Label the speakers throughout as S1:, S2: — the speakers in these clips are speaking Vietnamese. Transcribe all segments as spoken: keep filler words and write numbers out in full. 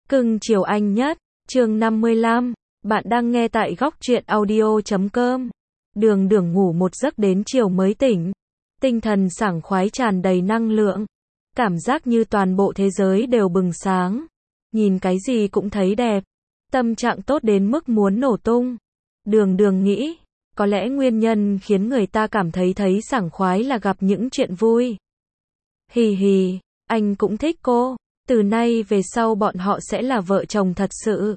S1: Cưng chiều anh nhất, chương năm mươi lăm, bạn đang nghe tại góc truyện audio chấm com. Đường Đường ngủ một giấc đến chiều mới tỉnh, tinh thần sảng khoái tràn đầy năng lượng, cảm giác như toàn bộ thế giới đều bừng sáng, nhìn cái gì cũng thấy đẹp, tâm trạng tốt đến mức muốn nổ tung. Đường Đường nghĩ, có lẽ nguyên nhân khiến người ta cảm thấy thấy sảng khoái là gặp những chuyện vui. Hì hì, anh cũng thích cô. Từ nay về sau bọn họ sẽ là vợ chồng thật sự.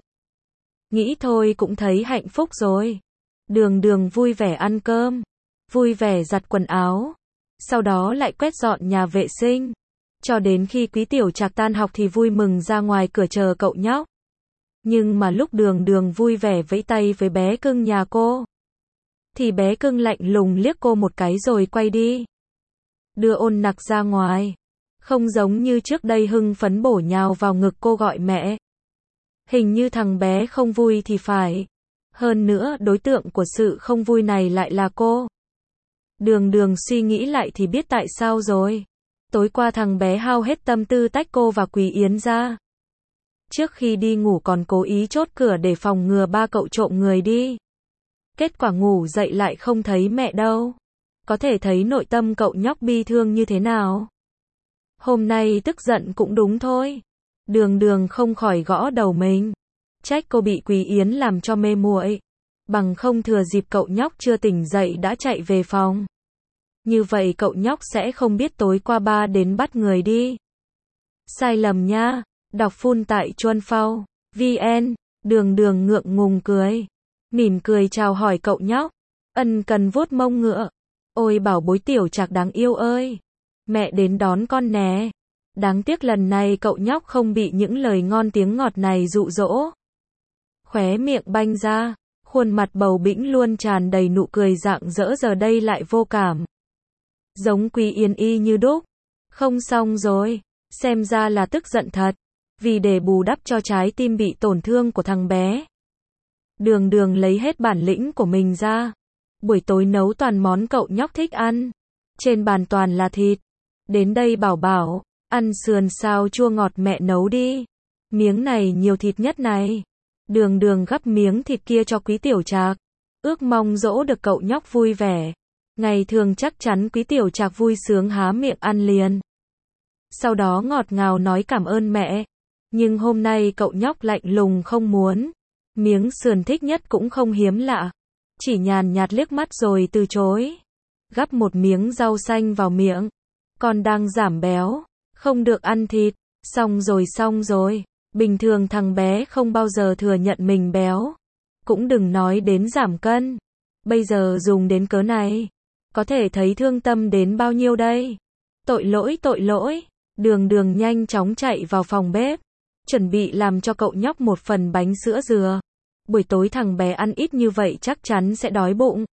S1: Nghĩ thôi cũng thấy hạnh phúc rồi. Đường Đường vui vẻ ăn cơm, vui vẻ giặt quần áo, sau đó lại quét dọn nhà vệ sinh. Cho đến khi Quý Tiểu Trạc tan học thì vui mừng ra ngoài cửa chờ cậu nhóc. Nhưng mà lúc Đường Đường vui vẻ vẫy tay với bé cưng nhà cô, thì bé cưng lạnh lùng liếc cô một cái rồi quay đi. Đưa Ôn Nặc ra ngoài. Không giống như trước đây hưng phấn bổ nhào vào ngực cô gọi mẹ. Hình như thằng bé không vui thì phải. Hơn nữa đối tượng của sự không vui này lại là cô. Đường Đường suy nghĩ lại thì biết tại sao rồi. Tối qua thằng bé hao hết tâm tư tách cô và Quý Yến ra. Trước khi đi ngủ còn cố ý chốt cửa để phòng ngừa ba cậu trộm người đi. Kết quả ngủ dậy lại không thấy mẹ đâu. Có thể thấy nội tâm cậu nhóc bi thương như thế nào. Hôm nay tức giận cũng đúng thôi. Đường Đường không khỏi gõ đầu mình. Trách cô bị Quý Yến làm cho mê muội. Bằng không thừa dịp cậu nhóc chưa tỉnh dậy đã chạy về phòng. Như vậy cậu nhóc sẽ không biết tối qua ba đến bắt người đi. Sai lầm nha. Đọc full tại chuan phao vn. Đường Đường ngượng ngùng cười. Mỉm cười chào hỏi cậu nhóc. Ân cần vuốt mông ngựa. Ôi bảo bối Tiểu Trạc đáng yêu ơi. Mẹ đến đón con nè. Đáng tiếc lần này cậu nhóc không bị những lời ngon tiếng ngọt này dụ dỗ. Khóe miệng banh ra, khuôn mặt bầu bĩnh luôn tràn đầy nụ cười rạng rỡ giờ đây lại vô cảm. Giống Quý Yến y như đúc. Không xong rồi, xem ra là tức giận thật. Vì để bù đắp cho trái tim bị tổn thương của thằng bé. Đường Đường lấy hết bản lĩnh của mình ra. Buổi tối nấu toàn món cậu nhóc thích ăn. Trên bàn toàn là thịt. Đến đây bảo bảo, ăn sườn xào chua ngọt mẹ nấu đi. Miếng này nhiều thịt nhất này. Đường Đường gắp miếng thịt kia cho Quý Tiểu Trạc. Ước mong dỗ được cậu nhóc vui vẻ. Ngày thường chắc chắn Quý Tiểu Trạc vui sướng há miệng ăn liền. Sau đó ngọt ngào nói cảm ơn mẹ. Nhưng hôm nay cậu nhóc lạnh lùng không muốn. Miếng sườn thích nhất cũng không hiếm lạ. Chỉ nhàn nhạt liếc mắt rồi từ chối. Gắp một miếng rau xanh vào miệng. Con đang giảm béo, không được ăn thịt. Xong rồi xong rồi. Bình thường thằng bé không bao giờ thừa nhận mình béo. Cũng đừng nói đến giảm cân. Bây giờ dùng đến cớ này. Có thể thấy thương tâm đến bao nhiêu đây. Tội lỗi tội lỗi. Đường Đường nhanh chóng chạy vào phòng bếp. Chuẩn bị làm cho cậu nhóc một phần bánh sữa dừa. Buổi tối thằng bé ăn ít như vậy chắc chắn sẽ đói bụng.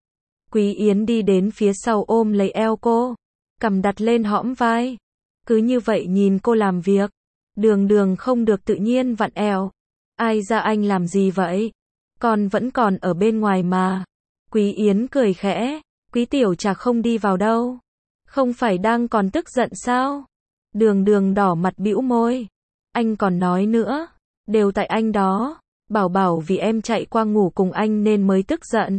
S1: Quý Yến đi đến phía sau ôm lấy eo cô. Cầm đặt lên hõm vai. Cứ như vậy nhìn cô làm việc. Đường Đường không được tự nhiên vặn eo. Ai ra anh làm gì vậy? Con vẫn còn ở bên ngoài mà. Quý Yến cười khẽ. Quý Tiểu Trạc không đi vào đâu. Không phải đang còn tức giận sao? Đường Đường đỏ mặt bĩu môi. Anh còn nói nữa. Đều tại anh đó. Bảo bảo vì em chạy qua ngủ cùng anh nên mới tức giận.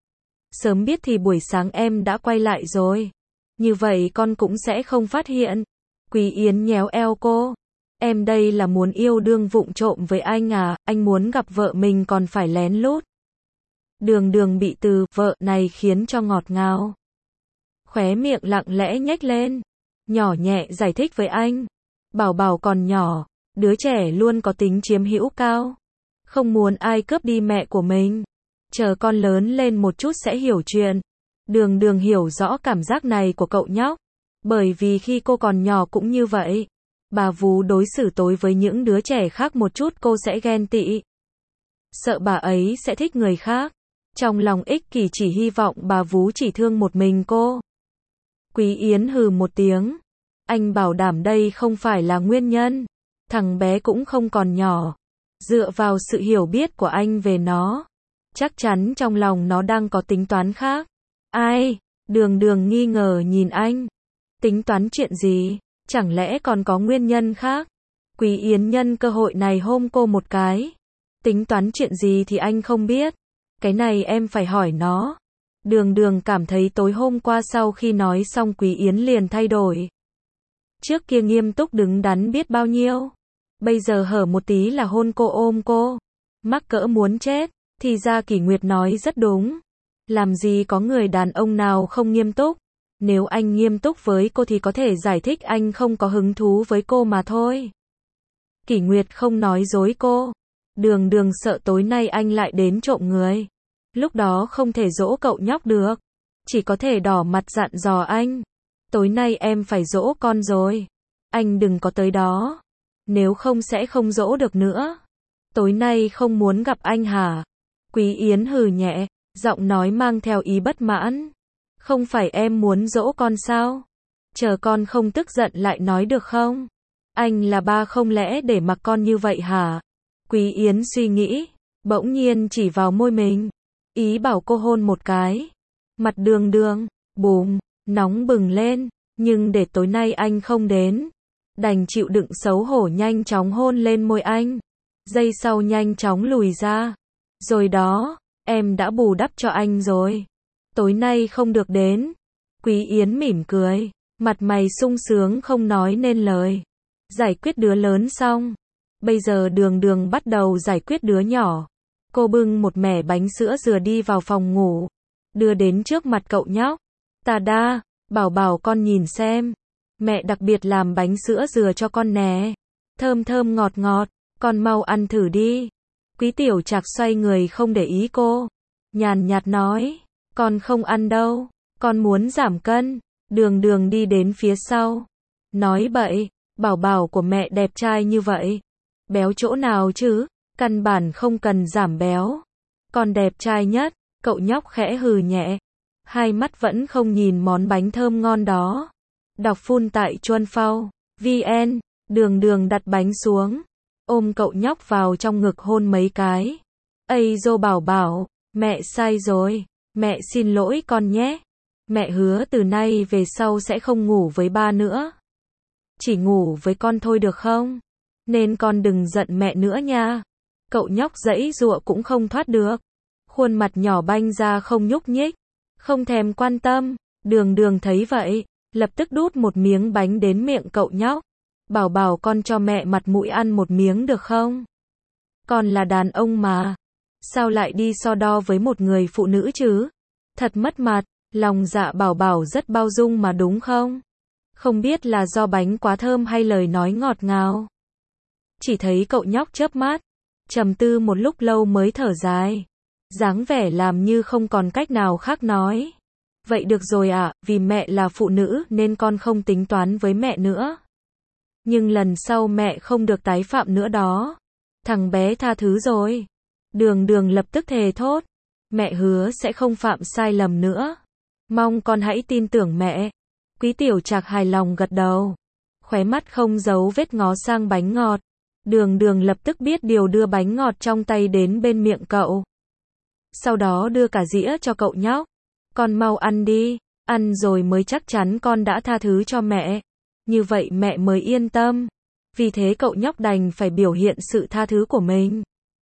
S1: Sớm biết thì buổi sáng em đã quay lại rồi. Như vậy con cũng sẽ không phát hiện. Quý Yến nhéo eo cô. Em đây là muốn yêu đương vụng trộm với anh à, anh muốn gặp vợ mình còn phải lén lút. Đường Đường bị từ vợ này khiến cho ngọt ngào. Khóe miệng lặng lẽ nhếch lên. Nhỏ nhẹ giải thích với anh. Bảo bảo còn nhỏ, đứa trẻ luôn có tính chiếm hữu cao. Không muốn ai cướp đi mẹ của mình. Chờ con lớn lên một chút sẽ hiểu chuyện. Đường Đường hiểu rõ cảm giác này của cậu nhóc. Bởi vì khi cô còn nhỏ cũng như vậy. Bà vú đối xử tối với những đứa trẻ khác một chút cô sẽ ghen tị. Sợ bà ấy sẽ thích người khác. Trong lòng ích kỷ chỉ hy vọng bà vú chỉ thương một mình cô. Quý Yến hừ một tiếng. Anh bảo đảm đây không phải là nguyên nhân. Thằng bé cũng không còn nhỏ. Dựa vào sự hiểu biết của anh về nó. Chắc chắn trong lòng nó đang có tính toán khác. Ai? Đường Đường nghi ngờ nhìn anh. Tính toán chuyện gì? Chẳng lẽ còn có nguyên nhân khác? Quý Yến nhân cơ hội này hôm cô một cái. Tính toán chuyện gì thì anh không biết. Cái này em phải hỏi nó. Đường Đường cảm thấy tối hôm qua sau khi nói xong Quý Yến liền thay đổi. Trước kia nghiêm túc đứng đắn biết bao nhiêu. Bây giờ hở một tí là hôn cô ôm cô. Mắc cỡ muốn chết. Thì ra Kỷ Nguyệt nói rất đúng. Làm gì có người đàn ông nào không nghiêm túc. Nếu anh nghiêm túc với cô thì có thể giải thích anh không có hứng thú với cô mà thôi. Kỷ Nguyệt không nói dối cô. Đường Đường sợ tối nay anh lại đến trộm người. Lúc đó không thể dỗ cậu nhóc được. Chỉ có thể đỏ mặt dặn dò anh. Tối nay em phải dỗ con rồi. Anh đừng có tới đó. Nếu không sẽ không dỗ được nữa. Tối nay không muốn gặp anh hả? Quý Yến hừ nhẹ, giọng nói mang theo ý bất mãn. Không phải em muốn dỗ con sao? Chờ con không tức giận lại nói được không? Anh là ba không lẽ để mặc con như vậy hả? Quý Yến suy nghĩ, bỗng nhiên chỉ vào môi mình. Ý bảo cô hôn một cái. Mặt Đường Đường, bùm, nóng bừng lên. Nhưng để tối nay anh không đến. Đành chịu đựng xấu hổ nhanh chóng hôn lên môi anh. Giây sau nhanh chóng lùi ra. Rồi đó, em đã bù đắp cho anh rồi. Tối nay không được đến. Quý Yến mỉm cười. Mặt mày sung sướng không nói nên lời. Giải quyết đứa lớn xong. Bây giờ Đường Đường bắt đầu giải quyết đứa nhỏ. Cô bưng một mẻ bánh sữa dừa đi vào phòng ngủ. Đưa đến trước mặt cậu nhóc. Tà đa, bảo bảo con nhìn xem. Mẹ đặc biệt làm bánh sữa dừa cho con nè. Thơm thơm ngọt ngọt. Con mau ăn thử đi. Quý Tiểu Trạc xoay người không để ý cô. Nhàn nhạt nói. Con không ăn đâu. Con muốn giảm cân. Đường Đường đi đến phía sau. Nói bậy. Bảo bảo của mẹ đẹp trai như vậy. Béo chỗ nào chứ? Căn bản không cần giảm béo. Con đẹp trai nhất. Cậu nhóc khẽ hừ nhẹ. Hai mắt vẫn không nhìn món bánh thơm ngon đó. Đọc phun tại Chuan Phao. vn. Đường Đường đặt bánh xuống. Ôm cậu nhóc vào trong ngực hôn mấy cái. Ây dô bảo bảo. Mẹ sai rồi. Mẹ xin lỗi con nhé. Mẹ hứa từ nay về sau sẽ không ngủ với ba nữa. Chỉ ngủ với con thôi được không? Nên con đừng giận mẹ nữa nha. Cậu nhóc giãy giụa cũng không thoát được. Khuôn mặt nhỏ banh ra không nhúc nhích. Không thèm quan tâm. Đường Đường thấy vậy. Lập tức đút một miếng bánh đến miệng cậu nhóc. Bảo bảo con cho mẹ mặt mũi ăn một miếng được không? Con là đàn ông mà. Sao lại đi so đo với một người phụ nữ chứ? Thật mất mặt. Lòng dạ bảo bảo rất bao dung mà đúng không? Không biết là do bánh quá thơm hay lời nói ngọt ngào. Chỉ thấy cậu nhóc chớp mắt. Trầm tư một lúc lâu mới thở dài. Dáng vẻ làm như không còn cách nào khác nói. Vậy được rồi ạ, à, vì mẹ là phụ nữ nên con không tính toán với mẹ nữa. Nhưng lần sau mẹ không được tái phạm nữa đó. Thằng bé tha thứ rồi. Đường Đường lập tức thề thốt. Mẹ hứa sẽ không phạm sai lầm nữa. Mong con hãy tin tưởng mẹ. Quý Tiểu Trạc hài lòng gật đầu. Khóe mắt không giấu vết ngó sang bánh ngọt. Đường Đường lập tức biết điều đưa bánh ngọt trong tay đến bên miệng cậu. Sau đó đưa cả dĩa cho cậu nhóc. Con mau ăn đi. Ăn rồi mới chắc chắn con đã tha thứ cho mẹ. Như vậy mẹ mới yên tâm. Vì thế cậu nhóc đành phải biểu hiện sự tha thứ của mình.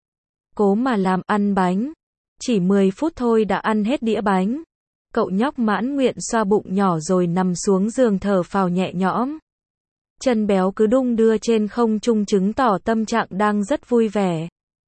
S1: Cố mà làm ăn bánh. Chỉ mười phút thôi đã ăn hết đĩa bánh. Cậu nhóc mãn nguyện xoa bụng nhỏ rồi nằm xuống giường thở phào nhẹ nhõm. Chân béo cứ đung đưa trên không trung chứng tỏ tâm trạng đang rất vui vẻ.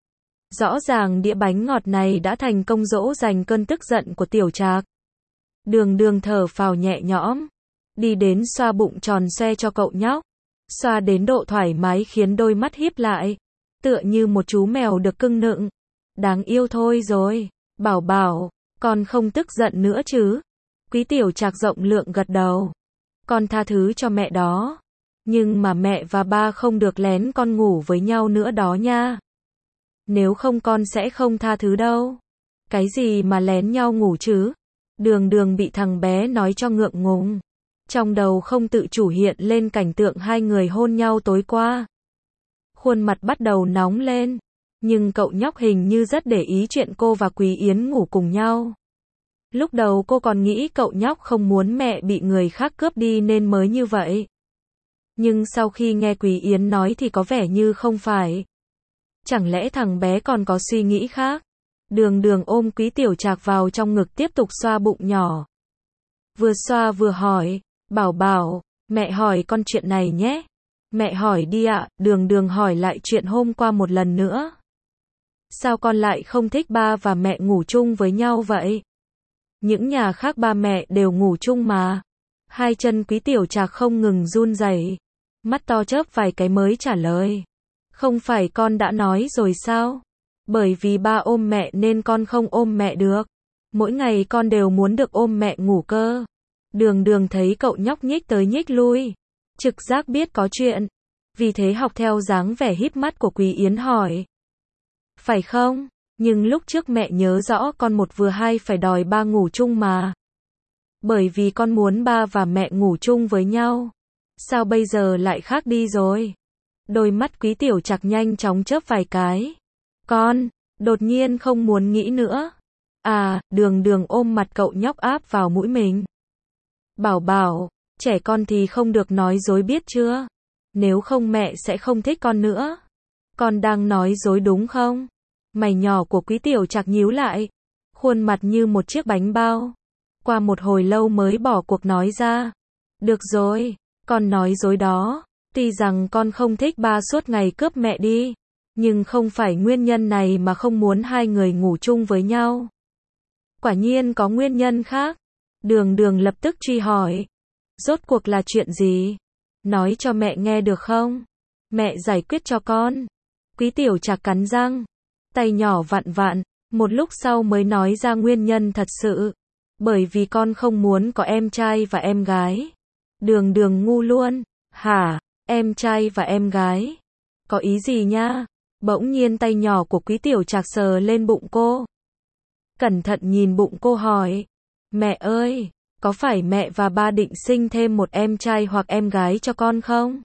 S1: Rõ ràng đĩa bánh ngọt này đã thành công dỗ dành cơn tức giận của Tiểu Trạc. Đường Đường thở phào nhẹ nhõm. Đi đến xoa bụng tròn xoe cho cậu nhóc. Xoa đến độ thoải mái khiến đôi mắt híp lại. Tựa như một chú mèo được cưng nựng. Đáng yêu thôi rồi. Bảo bảo, con không tức giận nữa chứ? Quý Tiểu Trạc rộng lượng gật đầu. Con tha thứ cho mẹ đó. Nhưng mà mẹ và ba không được lén con ngủ với nhau nữa đó nha. Nếu không con sẽ không tha thứ đâu. Cái gì mà lén nhau ngủ chứ? Đường Đường bị thằng bé nói cho ngượng ngùng. Trong đầu không tự chủ hiện lên cảnh tượng hai người hôn nhau tối qua. Khuôn mặt bắt đầu nóng lên. Nhưng cậu nhóc hình như rất để ý chuyện cô và Quý Yến ngủ cùng nhau. Lúc đầu cô còn nghĩ cậu nhóc không muốn mẹ bị người khác cướp đi nên mới như vậy. Nhưng sau khi nghe Quý Yến nói thì có vẻ như không phải. Chẳng lẽ thằng bé còn có suy nghĩ khác? Đường Đường ôm Quý Tiểu Trạc vào trong ngực tiếp tục xoa bụng nhỏ. Vừa xoa vừa hỏi, bảo bảo, mẹ hỏi con chuyện này nhé. Mẹ hỏi đi ạ. Đường Đường hỏi lại chuyện hôm qua một lần nữa. Sao con lại không thích ba và mẹ ngủ chung với nhau vậy? Những nhà khác ba mẹ đều ngủ chung mà. Hai chân Quý Tiểu Trạc không ngừng run rẩy, mắt to chớp vài cái mới trả lời. Không phải con đã nói rồi sao? Bởi vì ba ôm mẹ nên con không ôm mẹ được. Mỗi ngày con đều muốn được ôm mẹ ngủ cơ. Đường Đường thấy cậu nhóc nhích tới nhích lui, trực giác biết có chuyện. Vì thế học theo dáng vẻ híp mắt của Quý Yến hỏi. Phải không? Nhưng lúc trước mẹ nhớ rõ con một vừa hai phải đòi ba ngủ chung mà. Bởi vì con muốn ba và mẹ ngủ chung với nhau. Sao bây giờ lại khác đi rồi? Đôi mắt Quý Tiểu Trạc nhanh chóng chớp vài cái. Con, đột nhiên không muốn nghĩ nữa. À, Đường Đường ôm mặt cậu nhóc áp vào mũi mình. Bảo bảo, trẻ con thì không được nói dối biết chưa? Nếu không mẹ sẽ không thích con nữa. Con đang nói dối đúng không? Mày nhỏ của Quý Tiểu Trạc nhíu lại, khuôn mặt như một chiếc bánh bao. Qua một hồi lâu mới bỏ cuộc nói ra. Được rồi, con nói dối đó. Tuy rằng con không thích ba suốt ngày cướp mẹ đi, nhưng không phải nguyên nhân này mà không muốn hai người ngủ chung với nhau. Quả nhiên có nguyên nhân khác. Đường Đường lập tức truy hỏi. Rốt cuộc là chuyện gì? Nói cho mẹ nghe được không? Mẹ giải quyết cho con. Quý Tiểu Trạc cắn răng, tay nhỏ vặn vặn, một lúc sau mới nói ra nguyên nhân thật sự. Bởi vì con không muốn có em trai và em gái. Đường Đường ngu luôn. Hả? Em trai và em gái? Có ý gì nha? Bỗng nhiên tay nhỏ của Quý Tiểu Trạc sờ lên bụng cô. Cẩn thận nhìn bụng cô hỏi. Mẹ ơi, có phải mẹ và ba định sinh thêm một em trai hoặc em gái cho con không?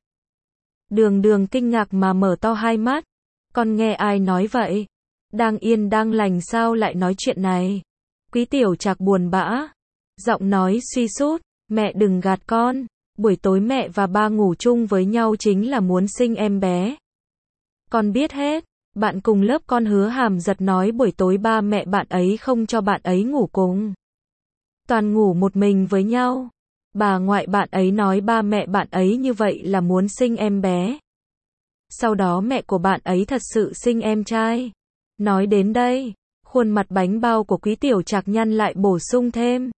S1: Đường Đường kinh ngạc mà mở to hai mắt. Con nghe ai nói vậy? Đang yên đang lành sao lại nói chuyện này? Quý Tiểu Trạc buồn bã, giọng nói suy sút. Mẹ đừng gạt con. Buổi tối mẹ và ba ngủ chung với nhau chính là muốn sinh em bé. Con biết hết. Bạn cùng lớp con Hứa Hàm Giật nói buổi tối ba mẹ bạn ấy không cho bạn ấy ngủ cùng. Toàn ngủ một mình với nhau. Bà ngoại bạn ấy nói ba mẹ bạn ấy như vậy là muốn sinh em bé. Sau đó mẹ của bạn ấy thật sự sinh em trai. Nói đến đây, khuôn mặt bánh bao của Quý Tiểu Trạc nhăn lại bổ sung thêm.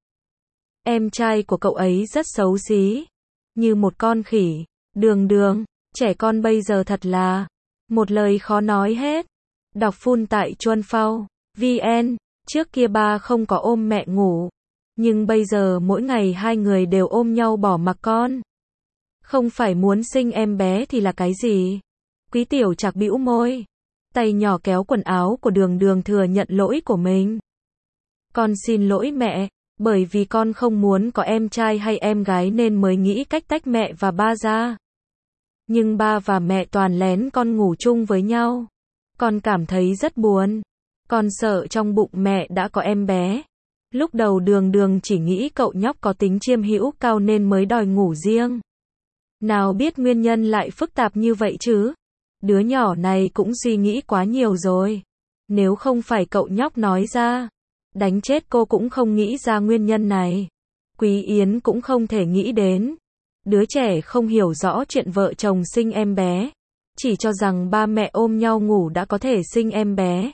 S1: Em trai của cậu ấy rất xấu xí. Như một con khỉ. Đường Đường, trẻ con bây giờ thật là một lời khó nói hết. Đọc full tại chuan phao vn. Trước kia ba không có ôm mẹ ngủ. Nhưng bây giờ mỗi ngày hai người đều ôm nhau bỏ mặc con. Không phải muốn sinh em bé thì là cái gì? Quý Tiểu Trạc bĩu môi. Tay nhỏ kéo quần áo của Đường Đường thừa nhận lỗi của mình. Con xin lỗi mẹ. Bởi vì con không muốn có em trai hay em gái nên mới nghĩ cách tách mẹ và ba ra. Nhưng ba và mẹ toàn lén con ngủ chung với nhau. Con cảm thấy rất buồn. Con sợ trong bụng mẹ đã có em bé. Lúc đầu Đường Đường chỉ nghĩ cậu nhóc có tính chiêm hữu cao nên mới đòi ngủ riêng. Nào biết nguyên nhân lại phức tạp như vậy chứ. Đứa nhỏ này cũng suy nghĩ quá nhiều rồi. Nếu không phải cậu nhóc nói ra, đánh chết cô cũng không nghĩ ra nguyên nhân này. Quý Yến cũng không thể nghĩ đến. Đứa trẻ không hiểu rõ chuyện vợ chồng sinh em bé. Chỉ cho rằng ba mẹ ôm nhau ngủ đã có thể sinh em bé.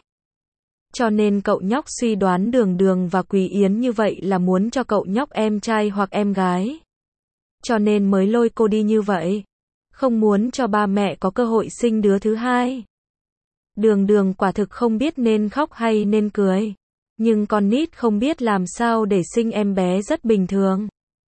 S1: Cho nên cậu nhóc suy đoán Đường Đường và Quý Yến như vậy là muốn cho cậu nhóc em trai hoặc em gái. Cho nên mới lôi cô đi như vậy. Không muốn cho ba mẹ có cơ hội sinh đứa thứ hai. Đường Đường quả thực không biết nên khóc hay nên cười. Nhưng con nít không biết làm sao để sinh em bé rất bình thường.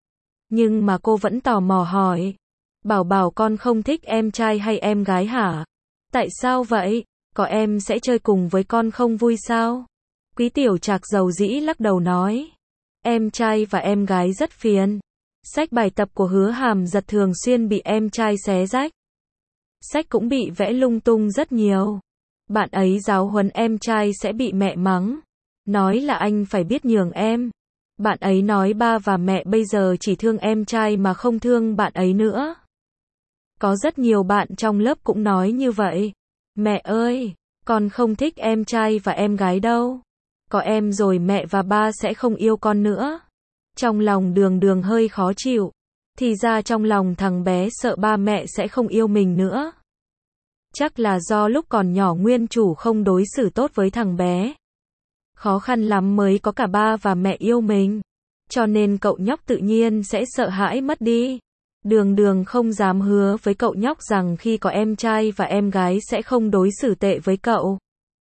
S1: Nhưng mà cô vẫn tò mò hỏi. Bảo bảo con không thích em trai hay em gái hả? Tại sao vậy? Có em sẽ chơi cùng với con không vui sao? Quý Tiểu Trạc dầu dĩ lắc đầu nói. Em trai và em gái rất phiền. Sách bài tập của Hứa Hàm Giật thường xuyên bị em trai xé rách. Sách cũng bị vẽ lung tung rất nhiều. Bạn ấy giáo huấn em trai sẽ bị mẹ mắng. Nói là anh phải biết nhường em. Bạn ấy nói ba và mẹ bây giờ chỉ thương em trai mà không thương bạn ấy nữa. Có rất nhiều bạn trong lớp cũng nói như vậy. Mẹ ơi, con không thích em trai và em gái đâu. Có em rồi mẹ và ba sẽ không yêu con nữa. Trong lòng Đường Đường hơi khó chịu. Thì ra trong lòng thằng bé sợ ba mẹ sẽ không yêu mình nữa. Chắc là do lúc còn nhỏ nguyên chủ không đối xử tốt với thằng bé. Khó khăn lắm mới có cả ba và mẹ yêu mình. Cho nên cậu nhóc tự nhiên sẽ sợ hãi mất đi. Đường Đường không dám hứa với cậu nhóc rằng khi có em trai và em gái sẽ không đối xử tệ với cậu.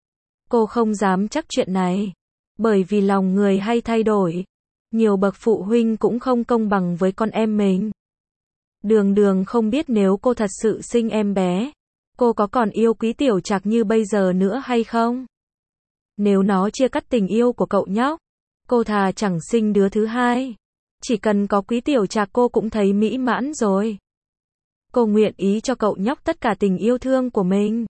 S1: Cô không dám chắc chuyện này. Bởi vì lòng người hay thay đổi. Nhiều bậc phụ huynh cũng không công bằng với con em mình. Đường Đường không biết nếu cô thật sự sinh em bé, cô có còn yêu Quý Tiểu Trạc như bây giờ nữa hay không? Nếu nó chia cắt tình yêu của cậu nhóc, cô thà chẳng sinh đứa thứ hai. Chỉ cần có Quý Tiểu Trạc cô cũng thấy mỹ mãn rồi. Cô nguyện ý cho cậu nhóc tất cả tình yêu thương của mình.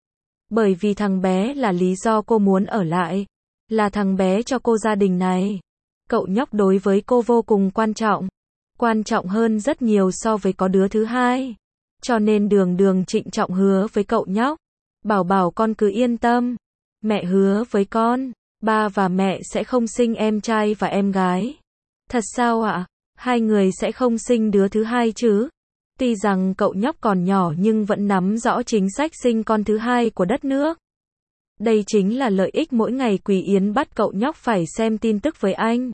S1: Bởi vì thằng bé là lý do cô muốn ở lại. Là thằng bé cho cô gia đình này. Cậu nhóc đối với cô vô cùng quan trọng. Quan trọng hơn rất nhiều so với có đứa thứ hai. Cho nên Đường Đường trịnh trọng hứa với cậu nhóc. Bảo bảo con cứ yên tâm. Mẹ hứa với con, ba và mẹ sẽ không sinh em trai và em gái. Thật sao ạ? Hai người sẽ không sinh đứa thứ hai chứ? Tuy rằng cậu nhóc còn nhỏ nhưng vẫn nắm rõ chính sách sinh con thứ hai của đất nước. Đây chính là lợi ích mỗi ngày Quý Yến bắt cậu nhóc phải xem tin tức với anh.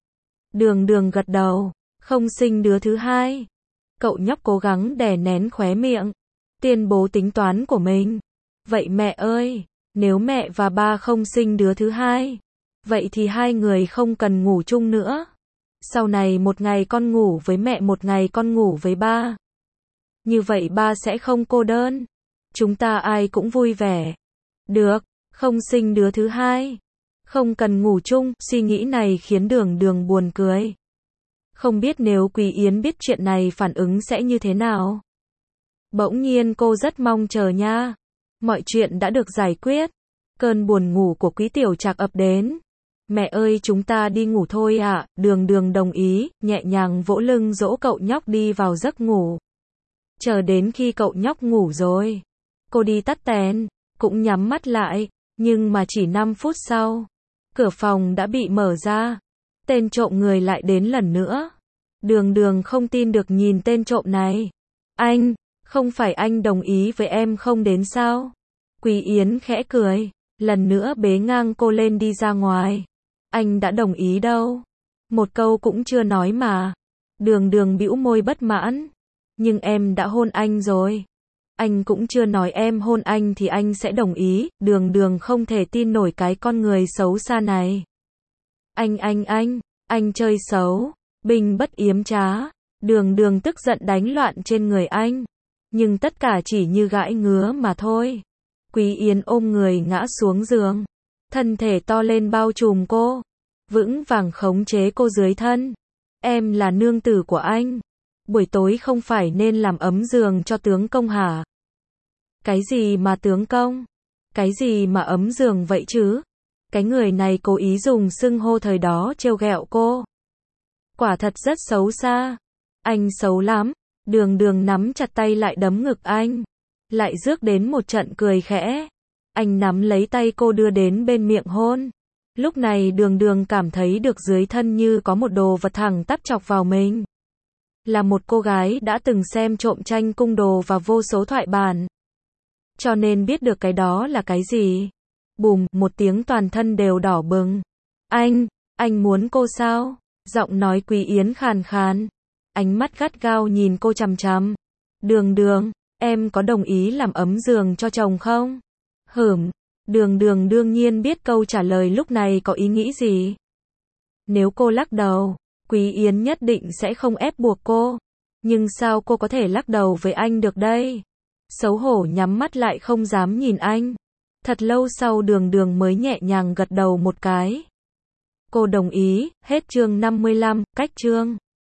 S1: Đường Đường gật đầu, không sinh đứa thứ hai. Cậu nhóc cố gắng đè nén khóe miệng, tuyên bố tính toán của mình. Vậy mẹ ơi, nếu mẹ và ba không sinh đứa thứ hai, vậy thì hai người không cần ngủ chung nữa. Sau này một ngày con ngủ với mẹ, một ngày con ngủ với ba. Như vậy ba sẽ không cô đơn. Chúng ta ai cũng vui vẻ. Được, không sinh đứa thứ hai. Không cần ngủ chung, suy nghĩ này khiến Đường Đường buồn cười. Không biết nếu Quý Yến biết chuyện này phản ứng sẽ như thế nào. Bỗng nhiên cô rất mong chờ nha. Mọi chuyện đã được giải quyết. Cơn buồn ngủ của Quý Tiểu Trạc ập đến. Mẹ ơi chúng ta đi ngủ thôi ạ. À. Đường Đường đồng ý, nhẹ nhàng vỗ lưng dỗ cậu nhóc đi vào giấc ngủ. Chờ đến khi cậu nhóc ngủ rồi, cô đi tắt đèn, cũng nhắm mắt lại, nhưng mà chỉ năm phút sau, cửa phòng đã bị mở ra. Tên trộm người lại đến lần nữa. Đường Đường không tin được nhìn tên trộm này. Anh, không phải anh đồng ý với em không đến sao? Quý Yến khẽ cười, lần nữa bế ngang cô lên đi ra ngoài. Anh đã đồng ý đâu. Một câu cũng chưa nói mà. Đường Đường bĩu môi bất mãn. Nhưng em đã hôn anh rồi. Anh cũng chưa nói em hôn anh thì anh sẽ đồng ý. Đường Đường không thể tin nổi cái con người xấu xa này. Anh anh anh, anh chơi xấu, bình bất yếm trá. Đường Đường tức giận đánh loạn trên người anh. Nhưng tất cả chỉ như gãi ngứa mà thôi. Quý Yến ôm người ngã xuống giường. Thân thể to lên bao trùm cô. Vững vàng khống chế cô dưới thân. Em là nương tử của anh. Buổi tối không phải nên làm ấm giường cho tướng công hả? Cái gì mà tướng công? Cái gì mà ấm giường vậy chứ? Cái người này cố ý dùng xưng hô thời đó trêu ghẹo cô. Quả thật rất xấu xa. Anh xấu lắm. Đường Đường nắm chặt tay lại đấm ngực anh. Lại rước đến một trận cười khẽ. Anh nắm lấy tay cô đưa đến bên miệng hôn. Lúc này Đường Đường cảm thấy được dưới thân như có một đồ vật thẳng tắp chọc vào mình. Là một cô gái đã từng xem trộm tranh cung đồ và vô số thoại bản. Cho nên biết được cái đó là cái gì. Bùm, một tiếng toàn thân đều đỏ bừng. Anh, anh muốn cô sao? Giọng nói Quý Yến khàn khàn. Ánh mắt gắt gao nhìn cô chằm chằm. Đường Đường, em có đồng ý làm ấm giường cho chồng không? Hửm. Đường Đường đương nhiên biết câu trả lời lúc này có ý nghĩ gì. Nếu cô lắc đầu, Quý Yến nhất định sẽ không ép buộc cô. Nhưng sao cô có thể lắc đầu với anh được đây? Xấu hổ nhắm mắt lại không dám nhìn anh. Thật lâu sau Đường Đường mới nhẹ nhàng gật đầu một cái. Cô đồng ý, hết chương năm mươi lăm, cách chương.